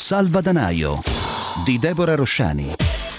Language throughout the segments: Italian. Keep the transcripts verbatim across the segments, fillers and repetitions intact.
Salvadanaio di Deborah Rosciani.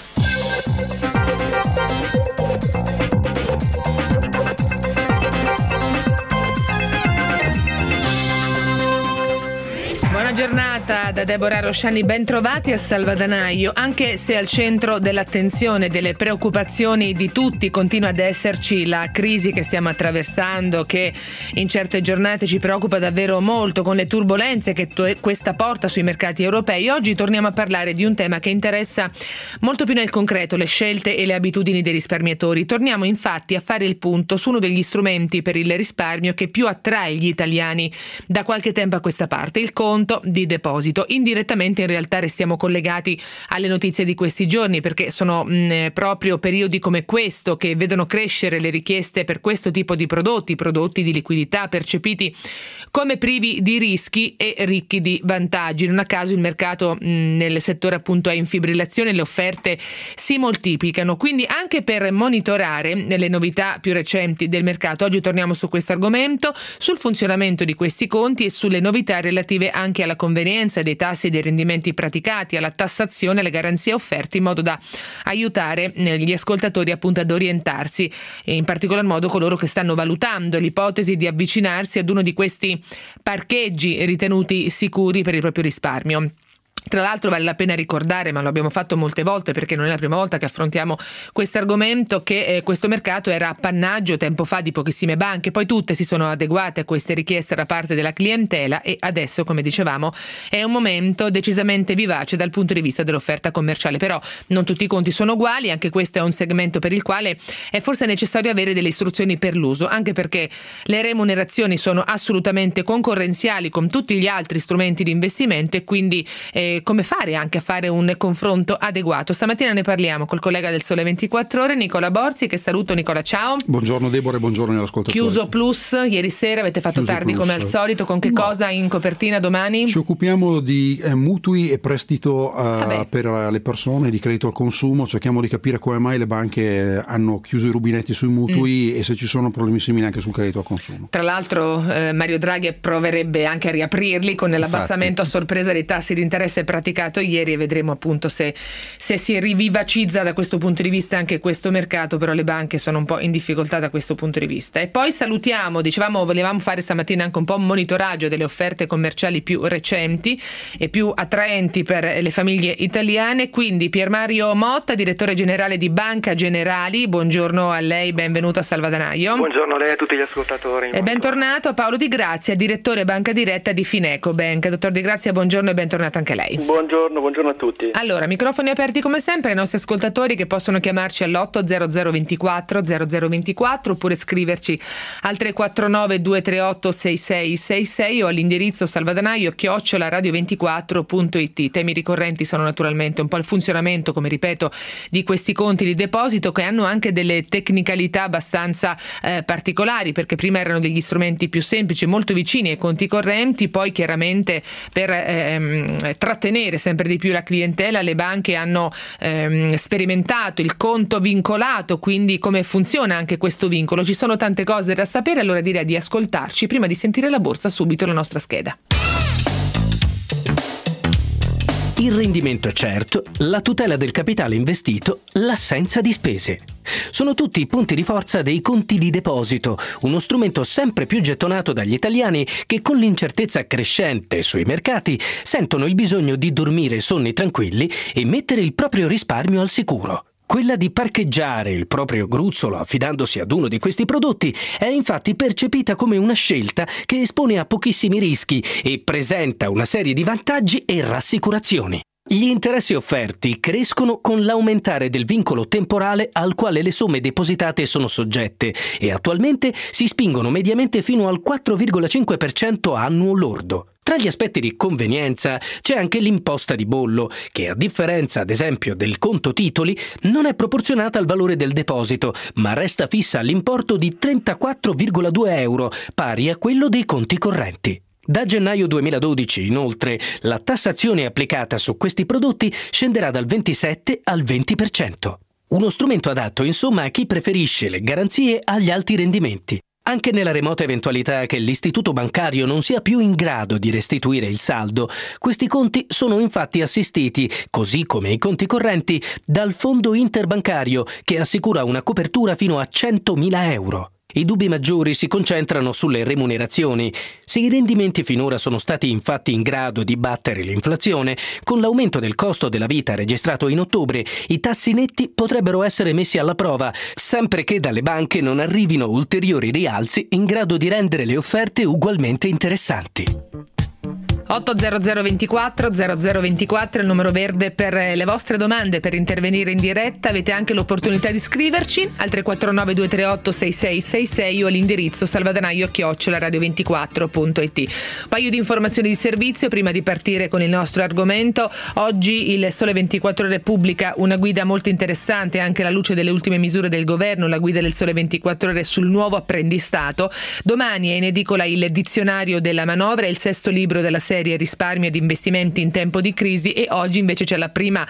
Buona giornata da Deborah Rosciani, ben trovati a Salvadanaio. Anche se al centro dell'attenzione, delle preoccupazioni di tutti continua ad esserci la crisi che stiamo attraversando, che in certe giornate ci preoccupa davvero molto, con le turbolenze che to- questa porta sui mercati europei, oggi torniamo a parlare di un tema che interessa molto più nel concreto le scelte e le abitudini dei risparmiatori. Torniamo infatti a fare il punto su uno degli strumenti per il risparmio che più attrae gli italiani da qualche tempo a questa parte, il conto di deposito. Indirettamente in realtà restiamo collegati alle notizie di questi giorni, perché sono mh, proprio periodi come questo che vedono crescere le richieste per questo tipo di prodotti, prodotti di liquidità percepiti come privi di rischi e ricchi di vantaggi. Non a caso il mercato mh, nel settore appunto è in fibrillazione, le offerte si moltiplicano, quindi anche per monitorare le novità più recenti del mercato oggi torniamo su questo argomento, sul funzionamento di questi conti e sulle novità relative anche alla convenienza dei tassi e dei rendimenti praticati, alla tassazione e alle garanzie offerte, in modo da aiutare gli ascoltatori appunto ad orientarsi, e in particolar modo coloro che stanno valutando l'ipotesi di avvicinarsi ad uno di questi parcheggi ritenuti sicuri per il proprio risparmio. Tra l'altro vale la pena ricordare, ma lo abbiamo fatto molte volte perché non è la prima volta che affrontiamo questo argomento, che eh, questo mercato era appannaggio tempo fa di pochissime banche, poi tutte si sono adeguate a queste richieste da parte della clientela e adesso, come dicevamo, è un momento decisamente vivace dal punto di vista dell'offerta commerciale. Però non tutti i conti sono uguali, anche questo è un segmento per il quale è forse necessario avere delle istruzioni per l'uso, anche perché le remunerazioni sono assolutamente concorrenziali con tutti gli altri strumenti di investimento e quindi eh, come fare anche a fare un confronto adeguato. Stamattina ne parliamo col collega del Sole ventiquattro Ore, Nicola Borzi, che saluto. Nicola, ciao. Buongiorno Deborah e buongiorno all'ascoltatore. Chiuso Plus, ieri sera avete fatto Chiuso tardi plus. Come al solito, con che no. cosa in copertina domani? Ci occupiamo di eh, mutui e prestito eh, per uh, le persone, di credito al consumo, cerchiamo di capire come mai le banche hanno chiuso i rubinetti sui mutui mm. e se ci sono problemi simili anche sul credito al consumo. Tra l'altro eh, Mario Draghi proverebbe anche a riaprirli con l'abbassamento Infatti. a sorpresa dei tassi di interesse praticato ieri, e vedremo appunto se, se si rivivacizza da questo punto di vista anche questo mercato. Però le banche sono un po' in difficoltà da questo punto di vista. E poi salutiamo, dicevamo volevamo fare stamattina anche un po' un monitoraggio delle offerte commerciali più recenti e più attraenti per le famiglie italiane, quindi Pier Mario Motta, direttore generale di Banca Generali, buongiorno a lei, benvenuto a Salvadanaio. Buongiorno a lei e a tutti gli ascoltatori. E bentornato a Paolo Di Grazia, direttore Banca Diretta di Fineco Bank. Dottor Di Grazia, buongiorno e bentornato anche lei. Buongiorno, buongiorno a tutti. Allora, microfoni aperti come sempre ai nostri ascoltatori che possono chiamarci all'otto zero zero ventiquattro zero zero ventiquattro oppure scriverci al tre quattro nove due tre otto sei sei sei sei o all'indirizzo salvadanaio chiocciola radio ventiquattro punto it. Temi ricorrenti sono naturalmente un po' il funzionamento, come ripeto, di questi conti di deposito, che hanno anche delle tecnicalità abbastanza eh, particolari, perché prima erano degli strumenti più semplici, molto vicini ai conti correnti, poi chiaramente per ehm, trattenere sempre di più la clientela le banche hanno ehm, sperimentato il conto vincolato, quindi come funziona anche questo vincolo. Ci sono tante cose da sapere, allora direi di ascoltarci prima di sentire la borsa subito la nostra scheda. Il rendimento è certo, la tutela del capitale investito, l'assenza di spese. Sono tutti i punti di forza dei conti di deposito, uno strumento sempre più gettonato dagli italiani che con l'incertezza crescente sui mercati sentono il bisogno di dormire sonni tranquilli e mettere il proprio risparmio al sicuro. Quella di parcheggiare il proprio gruzzolo affidandosi ad uno di questi prodotti è infatti percepita come una scelta che espone a pochissimi rischi e presenta una serie di vantaggi e rassicurazioni. Gli interessi offerti crescono con l'aumentare del vincolo temporale al quale le somme depositate sono soggette e attualmente si spingono mediamente fino al quattro virgola cinque per cento annuo lordo. Tra gli aspetti di convenienza c'è anche l'imposta di bollo, che a differenza ad esempio del conto titoli non è proporzionata al valore del deposito, ma resta fissa all'importo di trentaquattro virgola due euro, pari a quello dei conti correnti. Da gennaio duemiladodici, inoltre, la tassazione applicata su questi prodotti scenderà dal ventisette al venti per cento. Uno strumento adatto, insomma, a chi preferisce le garanzie agli alti rendimenti. Anche nella remota eventualità che l'istituto bancario non sia più in grado di restituire il saldo, questi conti sono infatti assistiti, così come i conti correnti, dal fondo interbancario che assicura una copertura fino a centomila euro. I dubbi maggiori si concentrano sulle remunerazioni. Se i rendimenti finora sono stati infatti in grado di battere l'inflazione, con l'aumento del costo della vita registrato in ottobre, i tassi netti potrebbero essere messi alla prova, sempre che dalle banche non arrivino ulteriori rialzi in grado di rendere le offerte ugualmente interessanti. otto zero zero ventiquattro zero zero ventiquattro il numero verde per le vostre domande, per intervenire in diretta. Avete anche l'opportunità di scriverci al tre quattro nove due tre otto sei sei sei sei o all'indirizzo salvadanaio chiocciola radio ventiquattro punto it. Un paio di informazioni di servizio prima di partire con il nostro argomento. Oggi il Sole ventiquattro Ore pubblica una guida molto interessante anche alla luce delle ultime misure del governo, la guida del Sole ventiquattro Ore sul nuovo apprendistato. Domani è in edicola il dizionario della manovra, il sesto libro della serie risparmio ed investimenti in tempo di crisi, e oggi invece c'è la prima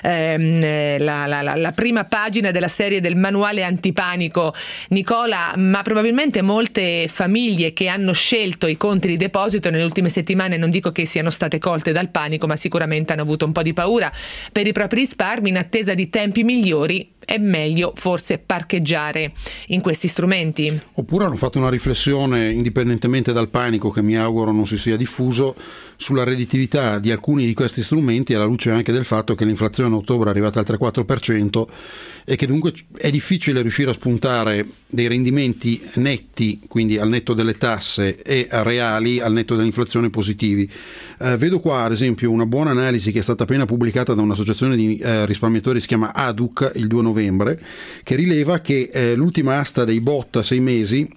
ehm, la, la, la, la prima pagina della serie del manuale antipanico. Nicola, ma probabilmente molte famiglie che hanno scelto i conti di deposito nelle ultime settimane, non dico che siano state colte dal panico, ma sicuramente hanno avuto un po' di paura per i propri risparmi. In attesa di tempi migliori è meglio forse parcheggiare in questi strumenti. Oppure hanno fatto una riflessione, indipendentemente dal panico che mi auguro non si sia diffuso, sulla redditività di alcuni di questi strumenti, alla luce anche del fatto che l'inflazione a ottobre è arrivata al tre quattro per cento e che dunque è difficile riuscire a spuntare dei rendimenti netti, quindi al netto delle tasse, e reali al netto dell'inflazione positivi. Eh, vedo qua ad esempio una buona analisi che è stata appena pubblicata da un'associazione di eh, risparmiatori, si chiama Aduc, il due novembre, che rileva che eh, l'ultima asta dei B O T a sei mesi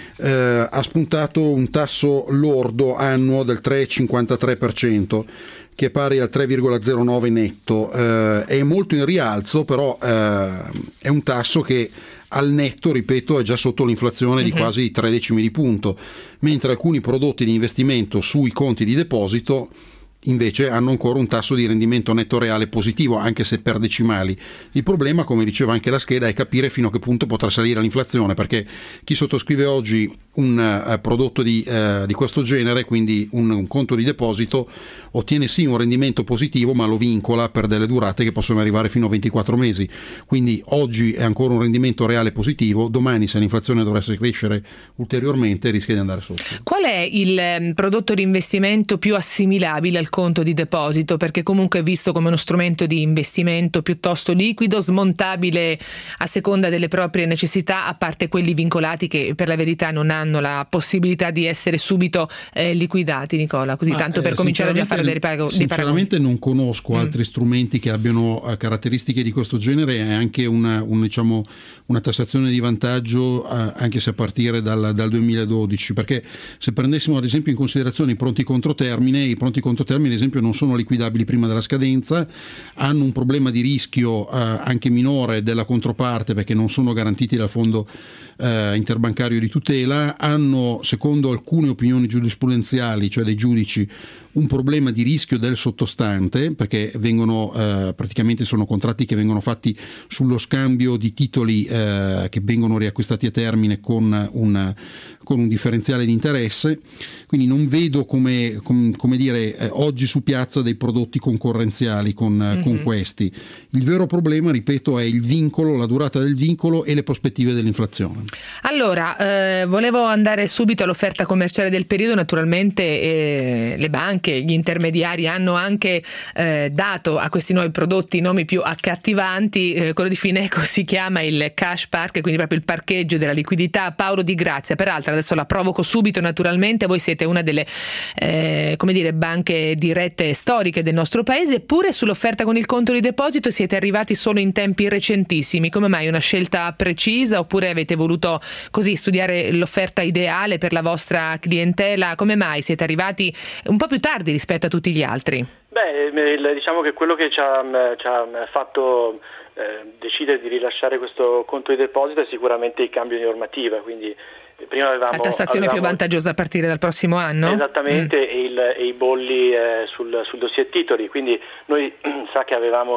eh, ha spuntato un tasso lordo annuo del tre virgola cinquantatré per cento, che è pari al tre virgola zero nove netto. Eh, è molto in rialzo, però eh, è un tasso che al netto, ripeto, è già sotto l'inflazione di quasi tre decimi di punto, mentre alcuni prodotti di investimento sui conti di deposito invece hanno ancora un tasso di rendimento netto reale positivo, anche se per decimali. Il problema, come diceva anche la scheda, è capire fino a che punto potrà salire l'inflazione, perché chi sottoscrive oggi un uh, prodotto di, uh, di questo genere, quindi un, un conto di deposito, ottiene sì un rendimento positivo, ma lo vincola per delle durate che possono arrivare fino a ventiquattro mesi. Quindi oggi è ancora un rendimento reale positivo, domani, se l'inflazione dovesse crescere ulteriormente, rischia di andare sotto. Qual è il um, prodotto di investimento più assimilabile al conto di deposito, perché comunque è visto come uno strumento di investimento piuttosto liquido, smontabile a seconda delle proprie necessità, a parte quelli vincolati che per la verità non hanno la possibilità di essere subito eh, liquidati, Nicola, così Ma, tanto per eh, cominciare già a fare dei riparagoni. Sinceramente non conosco mm. altri strumenti che abbiano uh, caratteristiche di questo genere, e anche una, un, diciamo, una tassazione di vantaggio uh, anche se a partire dal, dal duemiladodici, perché se prendessimo ad esempio in considerazione i pronti controtermine, i pronti controtermine ad esempio non sono liquidabili prima della scadenza, hanno un problema di rischio uh, anche minore della controparte, perché non sono garantiti dal fondo uh, interbancario di tutela, hanno, secondo alcune opinioni giurisprudenziali, cioè dei giudici, un problema di rischio del sottostante, perché vengono eh, praticamente sono contratti che vengono fatti sullo scambio di titoli eh, che vengono riacquistati a termine con un, con un differenziale di interesse. Quindi non vedo come, com, come dire eh, oggi su piazza dei prodotti concorrenziali con, mm-hmm. con questi. Il vero problema, ripeto, è il vincolo, la durata del vincolo e le prospettive dell'inflazione. Allora, eh, volevo andare subito all'offerta commerciale del periodo. Naturalmente eh, le banche, gli intermediari hanno anche eh, dato a questi nuovi prodotti nomi più accattivanti. Eh, quello di Fineco si chiama il Cash Park, quindi proprio il parcheggio della liquidità. Paolo Di Grazia, peraltro adesso la provoco subito, naturalmente voi siete una delle eh, come dire banche dirette storiche del nostro paese, eppure sull'offerta con il conto di deposito siete arrivati solo in tempi recentissimi. Come mai? Una scelta precisa, oppure avete voluto così studiare l'offerta ideale per la vostra clientela? Come mai siete arrivati un po' più tardi rispetto a tutti gli altri? Beh, diciamo che quello che ci ha, ci ha fatto eh, decidere di rilasciare questo conto di deposito è sicuramente il cambio di normativa, quindi prima avevamo la tassazione avevamo, più vantaggiosa a partire dal prossimo anno? Esattamente, mm. e, il, e i bolli eh, sul, sul dossier titoli, quindi noi sa che avevamo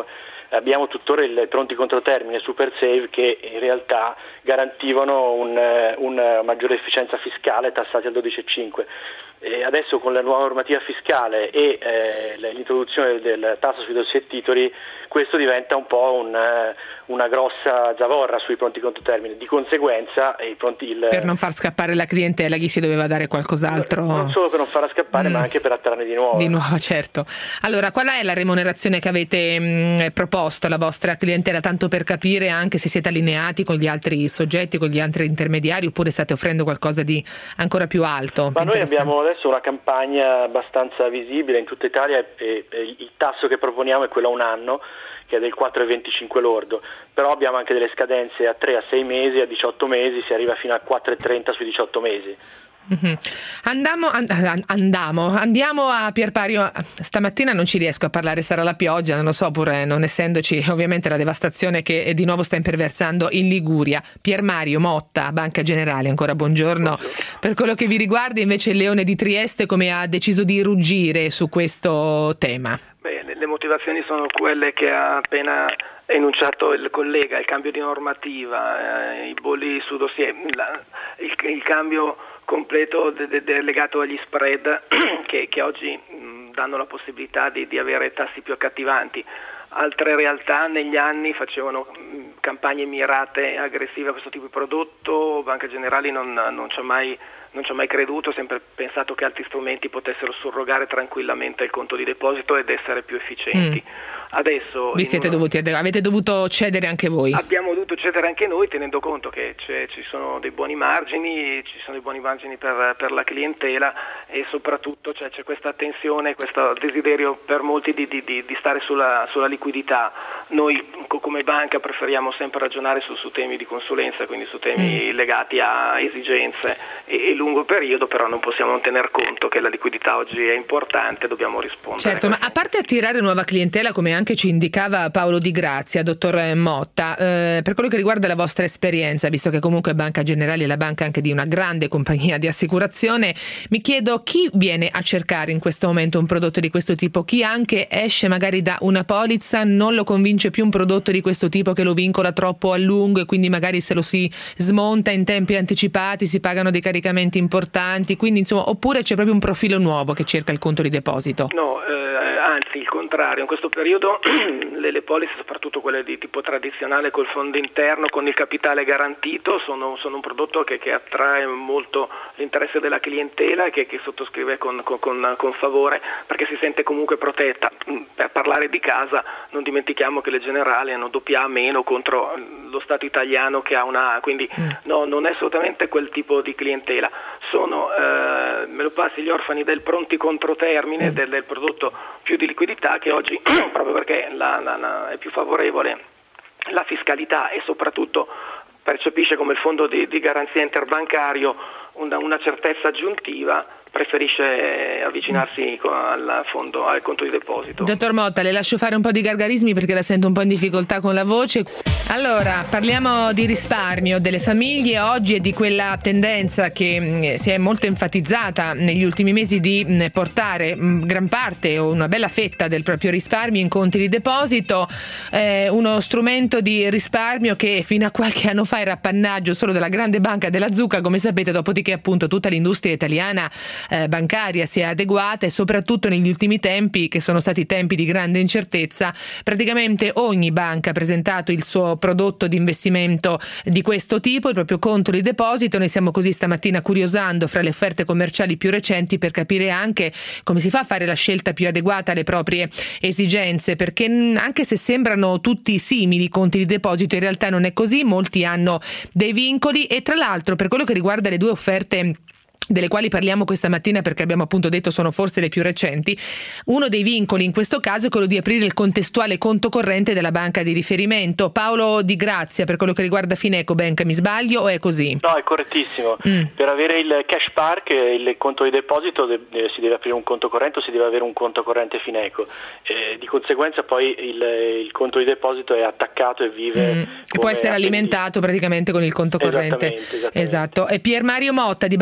abbiamo tuttora i pronti controtermine Super Save che in realtà garantivano un, una maggiore efficienza fiscale, tassati al dodici virgola cinque. E adesso con la nuova normativa fiscale e eh, l'introduzione del tasso sui dossi e titoli, questo diventa un po' un, una grossa zavorra sui pronti controtermine. Di conseguenza i pronti, il, per non far scappare la clientela gli si doveva dare qualcos'altro, non solo per non farla scappare mm. ma anche per attrarne di nuovo di nuovo certo. Allora, qual è la remunerazione che avete mh, proposto alla vostra clientela, tanto per capire anche se siete allineati con gli altri soggetti, con gli altri intermediari, oppure state offrendo qualcosa di ancora più alto? Ma noi abbiamo adesso una campagna abbastanza visibile in tutta Italia e, e il tasso che proponiamo è quello a un anno, che è del quattro virgola venticinque lordo, però abbiamo anche delle scadenze a tre, a sei mesi, a diciotto mesi, si arriva fino a quattro virgola trenta sui diciotto mesi. Mm-hmm. Andiamo, and- andiamo, andiamo a Pierpario. Stamattina non ci riesco a parlare, sarà la pioggia, non lo so, pure non essendoci ovviamente la devastazione che di nuovo sta imperversando in Liguria. Piermario Motta, Banca Generali, ancora buongiorno. buongiorno. Per quello che vi riguarda invece il Leone di Trieste come ha deciso di ruggire su questo tema? Beh, le motivazioni sono quelle che ha appena enunciato il collega: il cambio di normativa, eh, i bolli su dossier, la, il, il cambio completo de, de, de, legato agli spread che, che oggi mh, danno la possibilità di, di avere tassi più accattivanti. Altre realtà negli anni facevano mh, campagne mirate e aggressive a questo tipo di prodotto. Banca Generali non, non ci ha mai non ci ho mai creduto, ho sempre pensato che altri strumenti potessero surrogare tranquillamente il conto di deposito ed essere più efficienti. Mm. Adesso vi siete dovuti, avete dovuto cedere anche voi? Abbiamo dovuto cedere anche noi, tenendo conto che c'è, ci sono dei buoni margini, ci sono dei buoni margini per, per la clientela e soprattutto cioè, c'è questa tensione, questo desiderio per molti di, di, di stare sulla, sulla liquidità. Noi come banca preferiamo sempre ragionare su, su temi di consulenza, quindi su temi mm. legati a esigenze e, e lungo periodo, però non possiamo non tener conto che la liquidità oggi è importante, dobbiamo rispondere. Certo, ma a parte attirare nuova clientela, come anche ci indicava Paolo Di Grazia, dottor Motta, eh, per quello che riguarda la vostra esperienza, visto che comunque Banca Generali è la banca anche di una grande compagnia di assicurazione, mi chiedo chi viene a cercare in questo momento un prodotto di questo tipo, chi anche esce magari da una polizza, non lo convince più un prodotto di questo tipo che lo vincola troppo a lungo e quindi magari se lo si smonta in tempi anticipati si pagano dei caricamenti importanti, quindi insomma, oppure c'è proprio un profilo nuovo che cerca il conto di deposito? No, eh, anzi il contrario, in questo periodo le, le polizze, soprattutto quelle di tipo tradizionale col fondo interno con il capitale garantito, sono, sono un prodotto che, che attrae molto l'interesse della clientela e che, che sottoscrive con, con, con, con favore, perché si sente comunque protetta. Per parlare di casa non dimentichiamo che le Generali hanno doppia A meno contro lo Stato italiano che ha una A, quindi mm. no, non è assolutamente quel tipo di clientela. Sono, eh, me lo passi, gli orfani del pronti controtermine, mm. del, del prodotto più di liquidità, che oggi proprio perché la, la, la, è più favorevole la fiscalità e soprattutto percepisce come il fondo di, di garanzia interbancario una, una certezza aggiuntiva, preferisce avvicinarsi al fondo, al conto di deposito. Dottor Motta, le lascio fare un po' di gargarismi perché la sento un po' in difficoltà con la voce. Allora, parliamo di risparmio delle famiglie oggi e di quella tendenza che si è molto enfatizzata negli ultimi mesi di portare gran parte o una bella fetta del proprio risparmio in conti di deposito, eh, uno strumento di risparmio che fino a qualche anno fa era appannaggio solo della grande banca della zucca, come sapete, dopodiché appunto tutta l'industria italiana Eh, bancaria si è adeguata e soprattutto negli ultimi tempi, che sono stati tempi di grande incertezza, praticamente ogni banca ha presentato il suo prodotto di investimento di questo tipo, il proprio conto di deposito. Noi stiamo così stamattina curiosando fra le offerte commerciali più recenti per capire anche come si fa a fare la scelta più adeguata alle proprie esigenze, perché anche se sembrano tutti simili conti di deposito, in realtà non è così, molti hanno dei vincoli e tra l'altro per quello che riguarda le due offerte delle quali parliamo questa mattina, perché abbiamo appunto detto sono forse le più recenti, uno dei vincoli in questo caso è quello di aprire il contestuale conto corrente della banca di riferimento. Paolo Di Grazia, per quello che riguarda Finecobank, mi sbaglio o è così? No, è correttissimo. Mm. Per avere il cash park, il conto di deposito, de- si deve aprire un conto corrente o si deve avere un conto corrente Fineco. Eh, di conseguenza poi il, il conto di deposito è attaccato e vive mm. e può essere alimentato praticamente con il conto corrente. Esattamente, esattamente. Esatto. E Piermario Motta di Banca Generali,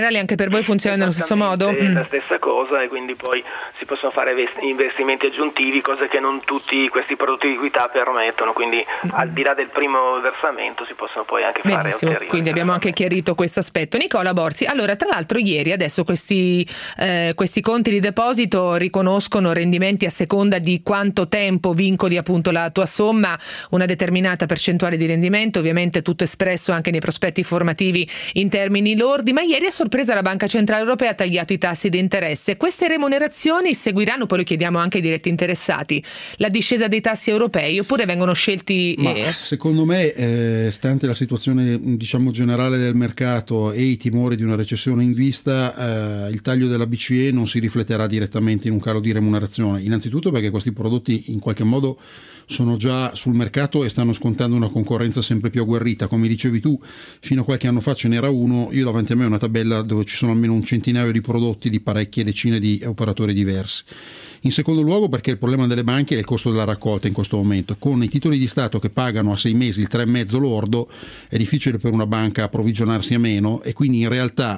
generali anche per voi funziona nello stesso modo? È Mm. la stessa cosa, e quindi poi si possono fare investimenti aggiuntivi, cose che non tutti questi prodotti di equità permettono, quindi mm. al di là del primo versamento si possono poi anche fare Benissimo, ulteriori. quindi abbiamo anche chiarito questo aspetto. Nicola Borzi, allora tra l'altro ieri adesso questi, eh, questi conti di deposito riconoscono rendimenti a seconda di quanto tempo vincoli appunto la tua somma, una determinata percentuale di rendimento, ovviamente tutto espresso anche nei prospetti formativi in termini lordi, ma ieri a sorpresa la Banca Centrale Europea ha tagliato i tassi di interesse. Queste remunerazioni seguiranno, poi lo chiediamo anche ai diretti interessati, la discesa dei tassi europei oppure vengono scelti? Ma eh... secondo me, eh, stante la situazione diciamo generale del mercato e i timori di una recessione in vista, eh, il taglio della B C E non si rifletterà direttamente in un calo di remunerazione, innanzitutto perché questi prodotti in qualche modo sono già sul mercato e stanno scontando una concorrenza sempre più agguerrita. Come dicevi tu, fino a qualche anno fa ce n'era uno, io davanti a me ho una tabella dove ci sono almeno un centinaio di prodotti di parecchie decine di operatori diversi. In secondo luogo perché il problema delle banche è il costo della raccolta in questo momento. Con i titoli di Stato che pagano a sei mesi il tre virgola cinque lordo è difficile per una banca approvvigionarsi a meno, e quindi in realtà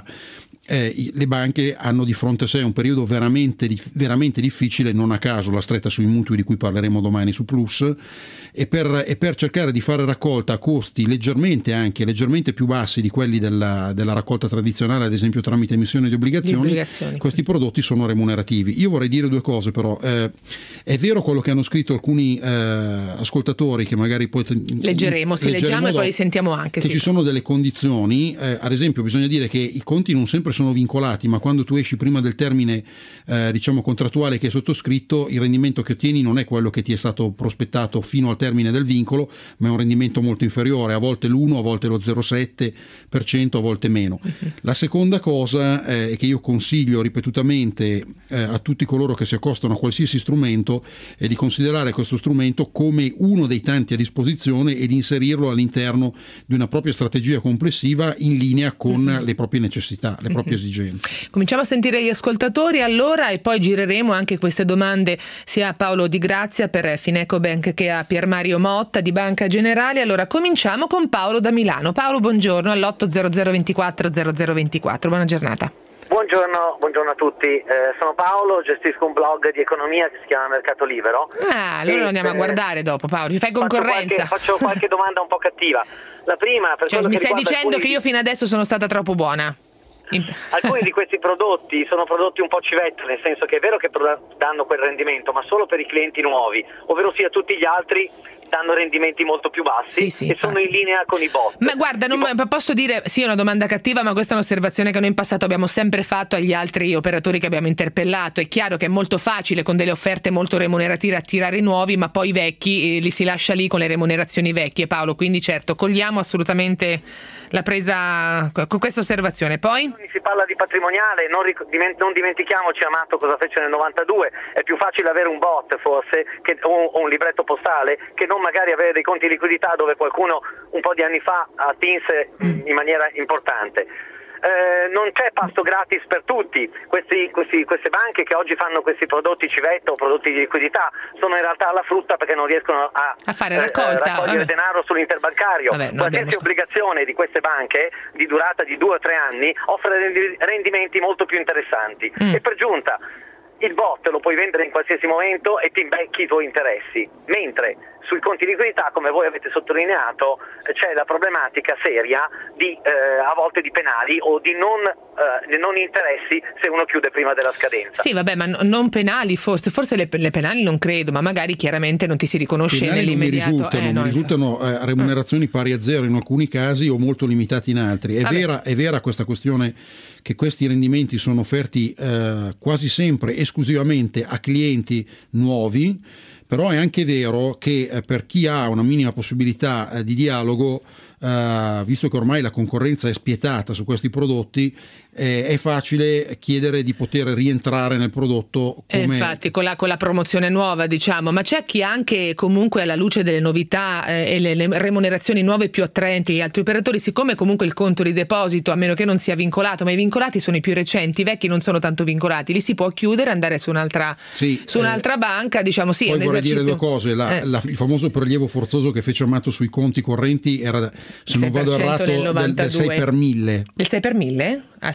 Eh, le banche hanno di fronte a sé un periodo veramente, veramente difficile, non a caso la stretta sui mutui di cui parleremo domani su Plus, e per, e per cercare di fare raccolta a costi leggermente anche leggermente più bassi di quelli della, della raccolta tradizionale, ad esempio tramite emissione di obbligazioni, di obbligazioni, questi prodotti sono remunerativi. Io vorrei dire due cose però, eh, è vero quello che hanno scritto alcuni eh, ascoltatori che magari poi leggeremo, sì, leggiamo e poi li sentiamo anche, che sì. Ci sono delle condizioni, eh, ad esempio bisogna dire che i conti non sempre sono vincolati, ma quando tu esci prima del termine eh, diciamo contrattuale che è sottoscritto, il rendimento che ottieni non è quello che ti è stato prospettato fino al termine del vincolo, ma è un rendimento molto inferiore, a volte l'uno, a volte lo zero virgola sette per cento, a volte meno. Uh-huh. La seconda cosa eh, è che io consiglio ripetutamente eh, a tutti coloro che si accostano a qualsiasi strumento è di considerare questo strumento come uno dei tanti a disposizione e di inserirlo all'interno di una propria strategia complessiva in linea con uh-huh. le proprie necessità, le proprie esigenze. Cominciamo a sentire gli ascoltatori allora e poi gireremo anche queste domande sia a Paolo Di Grazia per Finecobank che a Pier Mario Motta di Banca Generali. Allora cominciamo con Paolo da Milano. Paolo, buongiorno, all'otto zero zero ventiquattro zero zero ventiquattro, buona giornata. Buongiorno, buongiorno a tutti, eh, sono Paolo, gestisco un blog di economia che si chiama Mercato Libero. Ah, allora lo andiamo eh, a guardare dopo, Paolo, ci fai concorrenza. Faccio qualche, faccio qualche domanda un po' cattiva. La prima, per cioè, quello mi che stai dicendo alcuni... che io fino adesso sono stata troppo buona? Alcuni di questi prodotti sono prodotti un po' civetta, nel senso che è vero che danno quel rendimento, ma solo per i clienti nuovi, ovvero sia tutti gli altri danno rendimenti molto più bassi, sì, sì, e infatti sono in linea con i bot. Ma guarda, non tipo... posso dire, sì, è una domanda cattiva, ma questa è un'osservazione che noi in passato abbiamo sempre fatto agli altri operatori che abbiamo interpellato. È chiaro che è molto facile con delle offerte molto remunerative attirare i nuovi, ma poi i vecchi eh, li si lascia lì con le remunerazioni vecchie, Paolo, quindi certo, cogliamo assolutamente la presa con questa osservazione. Poi si parla di patrimoniale, non, ric- non dimentichiamoci Amato cosa fece nel novantadue. È più facile avere un bot forse che, o, o un libretto postale che non magari avere dei conti di liquidità dove qualcuno un po' di anni fa attinse mm. in maniera importante. Eh, non c'è pasto gratis per tutti. Questi, questi, queste banche che oggi fanno questi prodotti civetta o prodotti di liquidità sono in realtà alla frutta perché non riescono a, a fare raccolta, eh, raccogliere Vabbè. denaro sull'interbancario. Vabbè, no, Qualsiasi obbligazione di queste banche di durata di due o tre anni offre rendimenti molto più interessanti. Mm. E per giunta il bot lo puoi vendere in qualsiasi momento e ti imbecchi i tuoi interessi, mentre sui conti di liquidità, come voi avete sottolineato, c'è la problematica seria di eh, a volte di penali o di non, eh, non interessi se uno chiude prima della scadenza. Sì, vabbè, ma no, non penali forse, forse le, le penali non credo, ma magari chiaramente non ti si riconosce penali nell'immediato. Non mi risultano, eh, no, mi risultano eh, remunerazioni pari a zero in alcuni casi o molto limitati in altri. È vera, è vera questa questione che questi rendimenti sono offerti eh, quasi sempre esclusivamente a clienti nuovi, però è anche vero che eh, per chi ha una minima possibilità eh, di dialogo, eh, visto che ormai la concorrenza è spietata su questi prodotti, eh, è facile chiedere di poter rientrare nel prodotto come... Eh, infatti con la, con la promozione nuova, diciamo, ma c'è chi anche comunque alla luce delle novità eh, e le, le remunerazioni nuove più attraenti agli altri operatori, siccome comunque il conto di deposito, a meno che non sia vincolato, ma i vincolati sono i più recenti, i vecchi non sono tanto vincolati, li si può chiudere, andare su un'altra, sì, su un'altra eh, banca, diciamo. Sì, poi è un vorrei esercizio... dire due cose, la, eh. la, il famoso prelievo forzoso che fece Amato sui conti correnti era, se non vado errato, del, del sei per mille. Del sei per mille? Ah sì?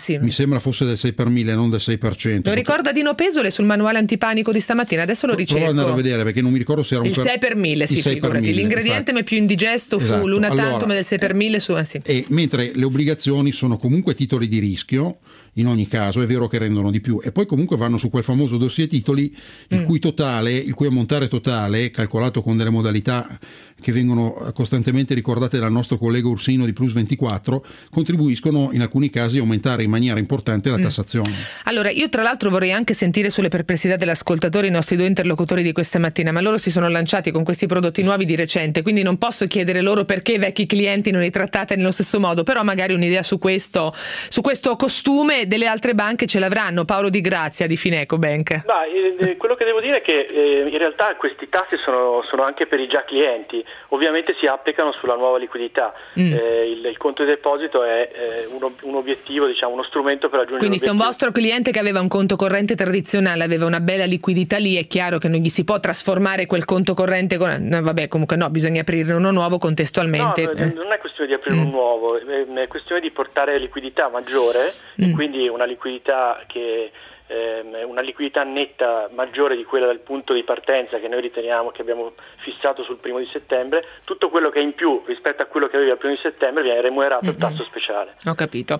sì. Mi sembra fosse del sei per mille, non del sei per cento. Lo ricorda Dino Pesole sul manuale antipanico di stamattina, adesso lo ricerco. Provo ad andare a vedere perché non mi ricordo se era un il sei per mille, sì, figurati. L'ingrediente infatti. più indigesto fu esatto. l'una allora, tantum del sei per mille su, eh, sì. E mentre le obbligazioni sono comunque titoli di rischio, in ogni caso è vero che rendono di più, e poi comunque vanno su quel famoso dossier titoli il mm. cui totale, il cui ammontare totale, calcolato con delle modalità che vengono costantemente ricordate dal nostro collega Ursino di Plus ventiquattro, contribuiscono in alcuni casi a aumentare in maniera importante la tassazione. Mm. Allora, io tra l'altro vorrei anche sentire sulle perplessità dell'ascoltatore i nostri due interlocutori di questa mattina, ma loro si sono lanciati con questi prodotti nuovi di recente, quindi non posso chiedere loro perché i vecchi clienti non li trattate nello stesso modo, però magari un'idea su questo, su questo costume delle altre banche ce l'avranno. Paolo Di Grazia di Fineco Bank. Ma, eh, quello che devo dire è che eh, in realtà questi tassi sono, sono anche per i già clienti, ovviamente si applicano sulla nuova liquidità. Mm. Eh, il, il conto di deposito è eh, uno, un obiettivo, diciamo, uno strumento per raggiungere. Quindi se un vostro cliente che aveva un conto corrente tradizionale aveva una bella liquidità lì, è chiaro che non gli si può trasformare quel conto corrente con... no, vabbè, comunque no, bisogna aprire uno nuovo contestualmente. No, non è questione di aprire mm. un nuovo, è questione di portare liquidità maggiore mm. e quindi una liquidità che ehm, una liquidità netta maggiore di quella del punto di partenza che noi riteniamo, che abbiamo fissato sul primo di settembre. Tutto quello che è in più rispetto a quello che avevi al primo di settembre viene remunerato al tasso speciale. Ho capito.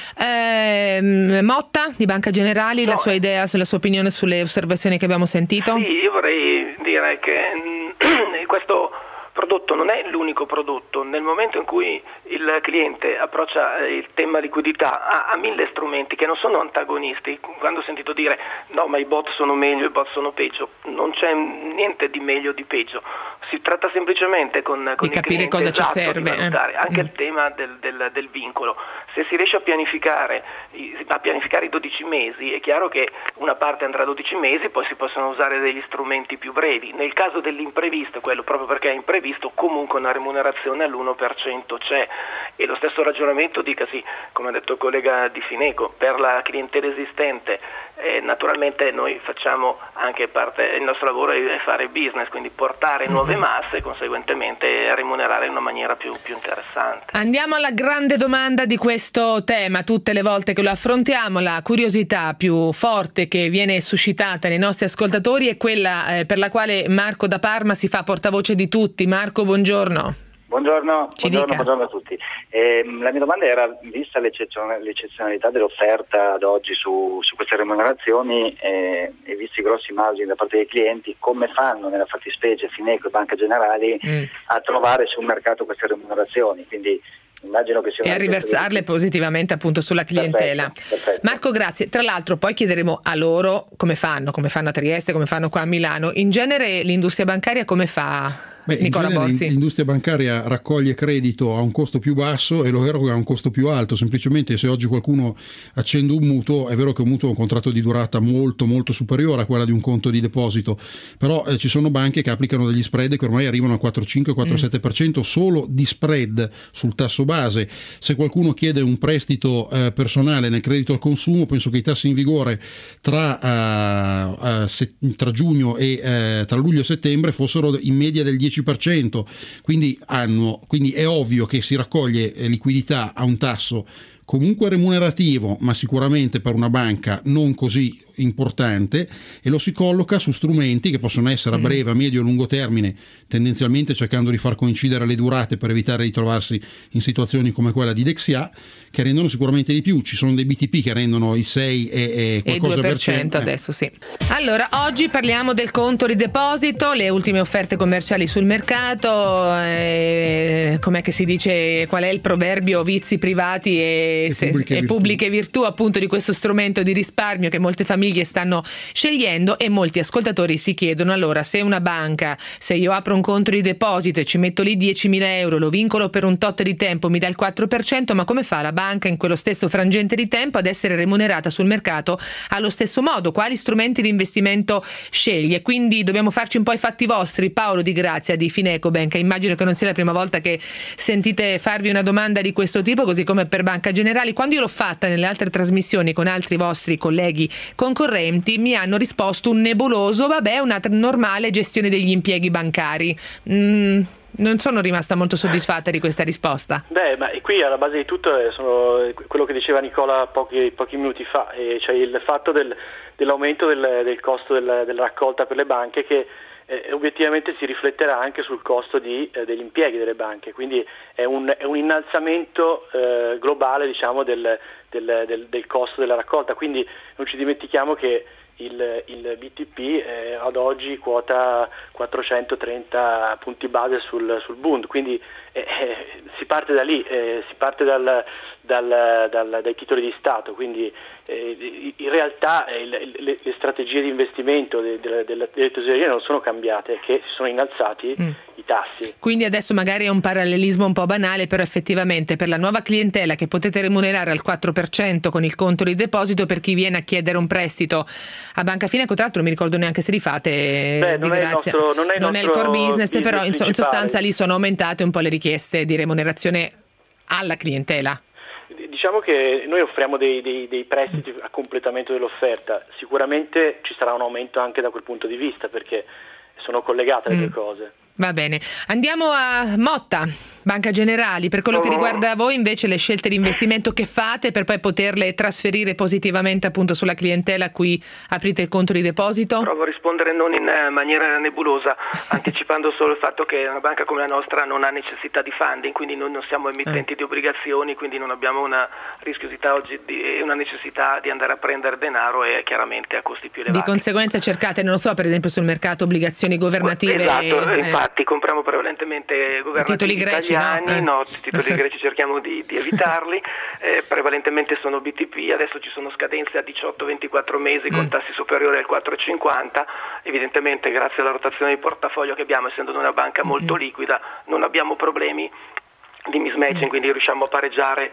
Eh, Motta di Banca Generali, no. la sua idea, la sua opinione sulle osservazioni che abbiamo sentito? Sì, io vorrei dire che mh, questo prodotto non è l'unico prodotto. Nel momento in cui il cliente approccia il tema liquidità ha, ha mille strumenti che non sono antagonisti. Quando ho sentito dire no, ma i bot sono meglio, i bot sono peggio, non c'è niente di meglio o di peggio, si tratta semplicemente con, con di capire cosa esatto, ci serve, di valutare eh. anche mm. il tema del, del, del vincolo. Se si riesce a pianificare a pianificare i dodici mesi, è chiaro che una parte andrà a dodici mesi, poi si possono usare degli strumenti più brevi. Nel caso dell'imprevisto, quello proprio perché è imprevisto, comunque una remunerazione all'uno per cento c'è, e lo stesso ragionamento dicasi, come ha detto il collega di Fineco, per la clientela esistente. Eh, naturalmente noi facciamo anche parte, il nostro lavoro è fare business, quindi portare nuove masse e conseguentemente remunerare in una maniera più, più interessante. Andiamo alla grande domanda di questo tema. Tutte le volte che lo affrontiamo, la curiosità più forte che viene suscitata nei nostri ascoltatori è quella eh, per la quale Marco da Parma si fa portavoce di tutti. Marco, buongiorno. Buongiorno, Ci buongiorno, dica. buongiorno a tutti. Eh, la mia domanda era, vista l'eccezionalità dell'offerta ad oggi su, su queste remunerazioni eh, e visti i grossi margini da parte dei clienti, come fanno nella fattispecie Fineco e Banca Generali mm. a trovare sul mercato queste remunerazioni? Quindi immagino che sia e a riversarle di... positivamente appunto sulla clientela. Perfetto, perfetto. Marco, grazie. Tra l'altro poi chiederemo a loro come fanno, come fanno a Trieste, come fanno qua a Milano. In genere l'industria bancaria come fa? Beh, Nicola in genere Borzi. L'industria bancaria raccoglie credito a un costo più basso e lo eroga a un costo più alto. Semplicemente se oggi qualcuno accende un mutuo, è vero che un mutuo è un contratto di durata molto molto superiore a quella di un conto di deposito, però eh, ci sono banche che applicano degli spread che ormai arrivano al quattro virgola cinque quattro virgola sette per cento solo di spread sul tasso base. Se qualcuno chiede un prestito eh, personale nel credito al consumo, penso che i tassi in vigore tra, uh, uh, se, tra giugno e uh, tra luglio e settembre fossero in media del dieci per cento, quindi annuo, quindi è ovvio che si raccoglie liquidità a un tasso comunque remunerativo, ma sicuramente per una banca non così importante, e lo si colloca su strumenti che possono essere a breve, a medio e lungo termine, tendenzialmente cercando di far coincidere le durate per evitare di trovarsi in situazioni come quella di Dexia, che rendono sicuramente di più. Ci sono dei B T P che rendono il sei e, e qualcosa per cento adesso, sì. Allora, oggi parliamo del conto di deposito, le ultime offerte commerciali sul mercato, eh, com'è che si dice, qual è il proverbio, vizi privati e, e, se, pubbliche, e virtù. pubbliche virtù appunto di questo strumento di risparmio che molte famiglie stanno scegliendo, e molti ascoltatori si chiedono: allora, se una banca, se io apro un conto di deposito e ci metto lì diecimila euro, lo vincolo per un tot di tempo, mi dà il quattro per cento, ma come fa la banca in quello stesso frangente di tempo ad essere remunerata sul mercato allo stesso modo? Quali strumenti di investimento sceglie? Quindi dobbiamo farci un po' i fatti vostri. Paolo Di Grazia di Fineco Bank, immagino che non sia la prima volta che sentite farvi una domanda di questo tipo, così come per Banca Generali. Quando io l'ho fatta nelle altre trasmissioni con altri vostri colleghi concorrenti, mi hanno risposto un nebuloso vabbè, una normale gestione degli impieghi bancari. Mm, Non sono rimasta molto soddisfatta di questa risposta. Beh, ma qui alla base di tutto è sono quello che diceva Nicola pochi, pochi minuti fa, e cioè il fatto del, dell'aumento del, del costo del, della raccolta per le banche che eh, obiettivamente si rifletterà anche sul costo di, eh, degli impieghi delle banche, quindi è un, è un innalzamento eh, globale, diciamo, del, del, del, del costo della raccolta, quindi non ci dimentichiamo che il, il B T P eh, ad oggi quota quattrocentotrenta punti base sul, sul Bund, quindi eh, eh, si parte da lì, eh, si parte dal, dal, dal, dai titoli di Stato, quindi eh, in realtà eh, le, le strategie di investimento de, de, de, delle tesorerie non sono cambiate, che si sono innalzati mm. i tassi. Quindi adesso magari è un parallelismo un po' banale, però effettivamente per la nuova clientela che potete remunerare al quattro per cento con il conto di deposito, per chi viene a chiedere un prestito a Banca Fineco, tra l'altro non mi ricordo neanche se li fate. Beh, non, è il, nostro, non, è il, non è il core business, business però in, in sostanza lì sono aumentate un po' le richieste di remunerazione alla clientela. Diciamo che noi offriamo dei, dei, dei prestiti a completamento dell'offerta, sicuramente ci sarà un aumento anche da quel punto di vista, perché sono collegate le due mm. cose. Va bene, andiamo a Motta, Banca Generali. Per quello che riguarda voi invece le scelte di investimento che fate per poi poterle trasferire positivamente appunto sulla clientela a cui aprite il conto di deposito? Provo a rispondere non in maniera nebulosa, anticipando solo il fatto che una banca come la nostra non ha necessità di funding, quindi noi non siamo emittenti eh. di obbligazioni, quindi non abbiamo una rischiosità oggi e una necessità di andare a prendere denaro, e chiaramente a costi più elevati. Di conseguenza cercate, non lo so, per esempio sul mercato obbligazioni governative. Esatto, eh. infatti compriamo prevalentemente governativi titoli greci, italiani, no? no, titoli greci cerchiamo di, di evitarli, eh, prevalentemente sono B T P, adesso ci sono scadenze a diciotto ventiquattro mesi con tassi superiori al quattro virgola cinquanta, evidentemente grazie alla rotazione di portafoglio che abbiamo, essendo una banca molto liquida, non abbiamo problemi di mismatching, quindi riusciamo a pareggiare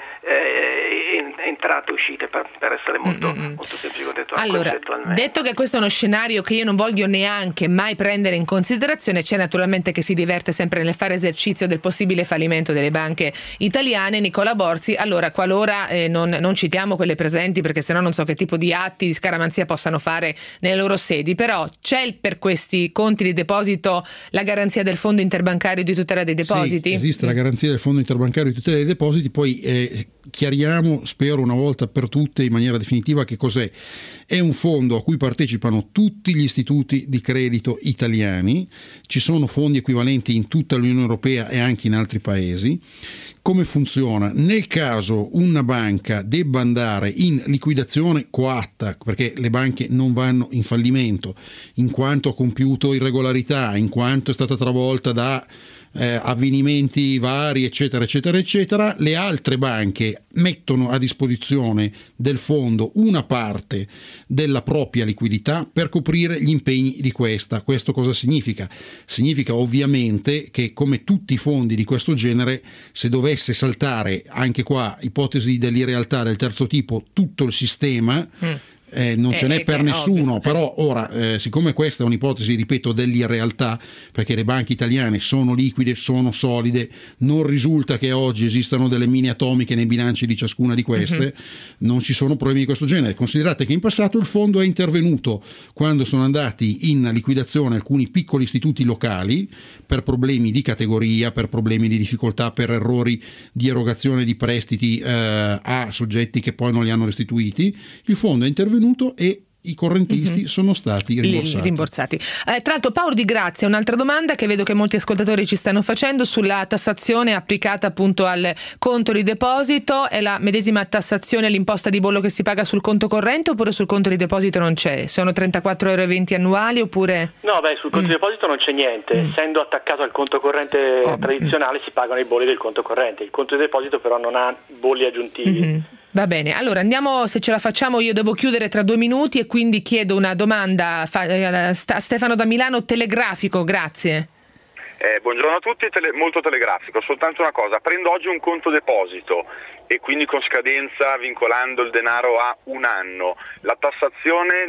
eh, entrate e uscite per, per essere molto, mm-hmm. molto semplici. Allora, detto che questo è uno scenario che io non voglio neanche mai prendere in considerazione, c'è naturalmente che si diverte sempre nel fare esercizio del possibile fallimento delle banche italiane. Nicola Borzi, allora qualora eh, non, non citiamo quelle presenti, perché sennò non so che tipo di atti di scaramanzia possano fare nelle loro sedi, però c'è per questi conti di deposito la garanzia del Fondo Interbancario di Tutela dei Depositi? Sì, esiste la garanzia del Fondo Interbancario di Tutela dei Depositi. Poi eh, chiariamo, spero una volta per tutte in maniera definitiva, che cos'è. È un fondo a cui partecipano tutti gli istituti di credito italiani, ci sono fondi equivalenti in tutta l'Unione Europea e anche in altri paesi. Come funziona? Nel caso una banca debba andare in liquidazione coatta, perché le banche non vanno in fallimento, in quanto ha compiuto irregolarità, in quanto è stata travolta da Eh, avvenimenti vari, eccetera eccetera eccetera, le altre banche mettono a disposizione del fondo una parte della propria liquidità per coprire gli impegni di questa. Questo cosa significa? Significa ovviamente che, come tutti i fondi di questo genere, se dovesse saltare anche qua ipotesi dell'irrealtà del terzo tipo tutto il sistema, mm. Eh, non ce n'è eh, per eh, nessuno, ovvio. Però ora, eh, siccome questa è un'ipotesi, ripeto, dell'irrealtà, perché le banche italiane sono liquide, sono solide, non risulta che oggi esistano delle mine atomiche nei bilanci di ciascuna di queste, uh-huh. non ci sono problemi di questo genere. Considerate che in passato il fondo è intervenuto quando sono andati in liquidazione alcuni piccoli istituti locali per problemi di categoria, per problemi di difficoltà, per errori di erogazione di prestiti eh, a soggetti che poi non li hanno restituiti. Il fondo è intervenuto e i correntisti mm-hmm. sono stati rimborsati. rimborsati. Eh, tra l'altro, Paolo Di Grazia, un'altra domanda che vedo che molti ascoltatori ci stanno facendo sulla tassazione applicata appunto al conto di deposito. È la medesima tassazione, l'imposta di bollo che si paga sul conto corrente, oppure sul conto di deposito non c'è? Sono trentaquattro euro e venti annuali oppure? No, beh, sul conto mm. di deposito non c'è niente, mm. essendo attaccato al conto corrente oh. tradizionale si pagano i bolli del conto corrente. Il conto di deposito però non ha bolli aggiuntivi. Mm-hmm. Va bene, allora andiamo, se ce la facciamo. Io devo chiudere tra due minuti e quindi chiedo una domanda a Stefano da Milano, telegrafico, grazie. Eh, buongiorno a tutti, tele, molto telegrafico, soltanto una cosa: prendo oggi un conto deposito e quindi con scadenza vincolando il denaro a un anno, la tassazione nei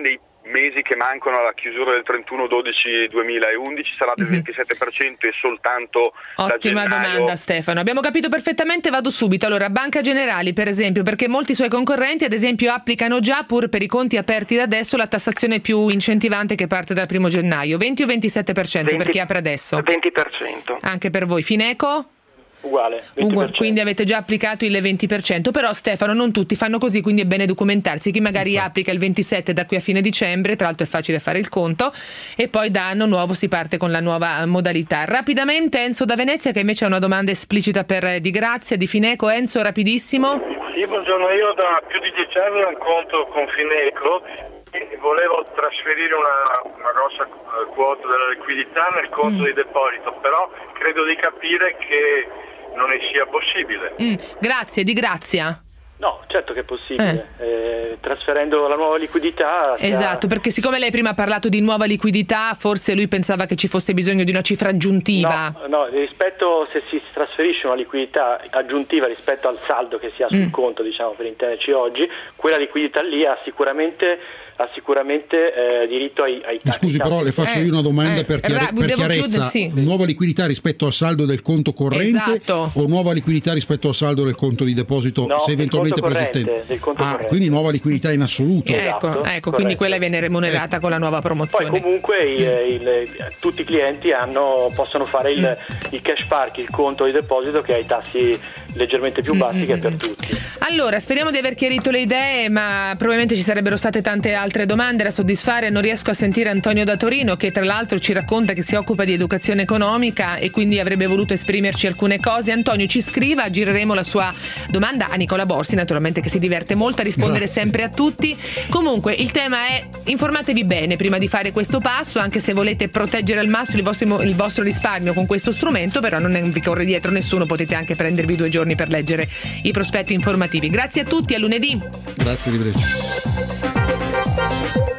mesi che mancano alla chiusura del trentuno dodici duemilaundici sarà del mm-hmm. ventisette per cento e soltanto Ottima da gennaio. domanda, Stefano, abbiamo capito perfettamente, vado subito. Allora, Banca Generali per esempio, perché molti suoi concorrenti ad esempio applicano già, pur per i conti aperti da adesso, la tassazione più incentivante che parte dal primo gennaio, venti o ventisette per cento per chi apre adesso? venti per cento. Anche per voi. Fineco? Uguale, venti per cento. Quindi avete già applicato il venti per cento, però Stefano non tutti fanno così, quindi è bene documentarsi. Chi magari Infatti. applica il ventisette da qui a fine dicembre, tra l'altro è facile fare il conto, e poi da anno nuovo si parte con la nuova modalità. Rapidamente Enzo da Venezia, che invece ha una domanda esplicita per Di Grazia, di Fineco. Enzo, rapidissimo. Sì, buongiorno, io da più di dieci anni ho un conto con Fineco e volevo trasferire una, una grossa quota della liquidità nel conto mm. di deposito, però credo di capire che non ne sia possibile. Mm, grazie, Di Grazia. No, certo che è possibile, eh. Eh, trasferendo la nuova liquidità. Esatto, sia... perché siccome lei prima ha parlato di nuova liquidità, forse lui pensava che ci fosse bisogno di una cifra aggiuntiva. No, no, rispetto, se si trasferisce una liquidità aggiuntiva rispetto al saldo che si ha sul mm. conto, diciamo per intenderci oggi, quella liquidità lì ha sicuramente ha sicuramente eh, diritto ai, ai Mi scusi, però le faccio eh, io una domanda eh, per, chiare- ra- per chiarezza. Chiudere, sì. Nuova liquidità rispetto al saldo del conto corrente esatto. o nuova liquidità rispetto al saldo del conto di deposito, no, se eventualmente corrente, preesistente? Ah, corrente. Quindi nuova liquidità in assoluto. Eh, ecco, ecco quindi quella viene remunerata eh. con la nuova promozione. Poi comunque il, il, tutti i clienti hanno, possono fare il, mm. il cash park, il conto di deposito, che ha i tassi leggermente più bassi mm-hmm. che per tutti. Allora, speriamo di aver chiarito le idee, ma probabilmente ci sarebbero state tante altre domande da soddisfare. Non riesco a sentire Antonio da Torino, che tra l'altro ci racconta che si occupa di educazione economica e quindi avrebbe voluto esprimerci alcune cose. Antonio, ci scriva, gireremo la sua domanda a Nicola Borsi, naturalmente, che si diverte molto a rispondere Grazie. sempre a tutti. Comunque il tema è: informatevi bene prima di fare questo passo, anche se volete proteggere al massimo il vostro, il vostro risparmio con questo strumento, però non vi corre dietro nessuno, potete anche prendervi due giorni per leggere i prospetti informativi. Grazie a tutti, a lunedì. Grazie, arrivederci.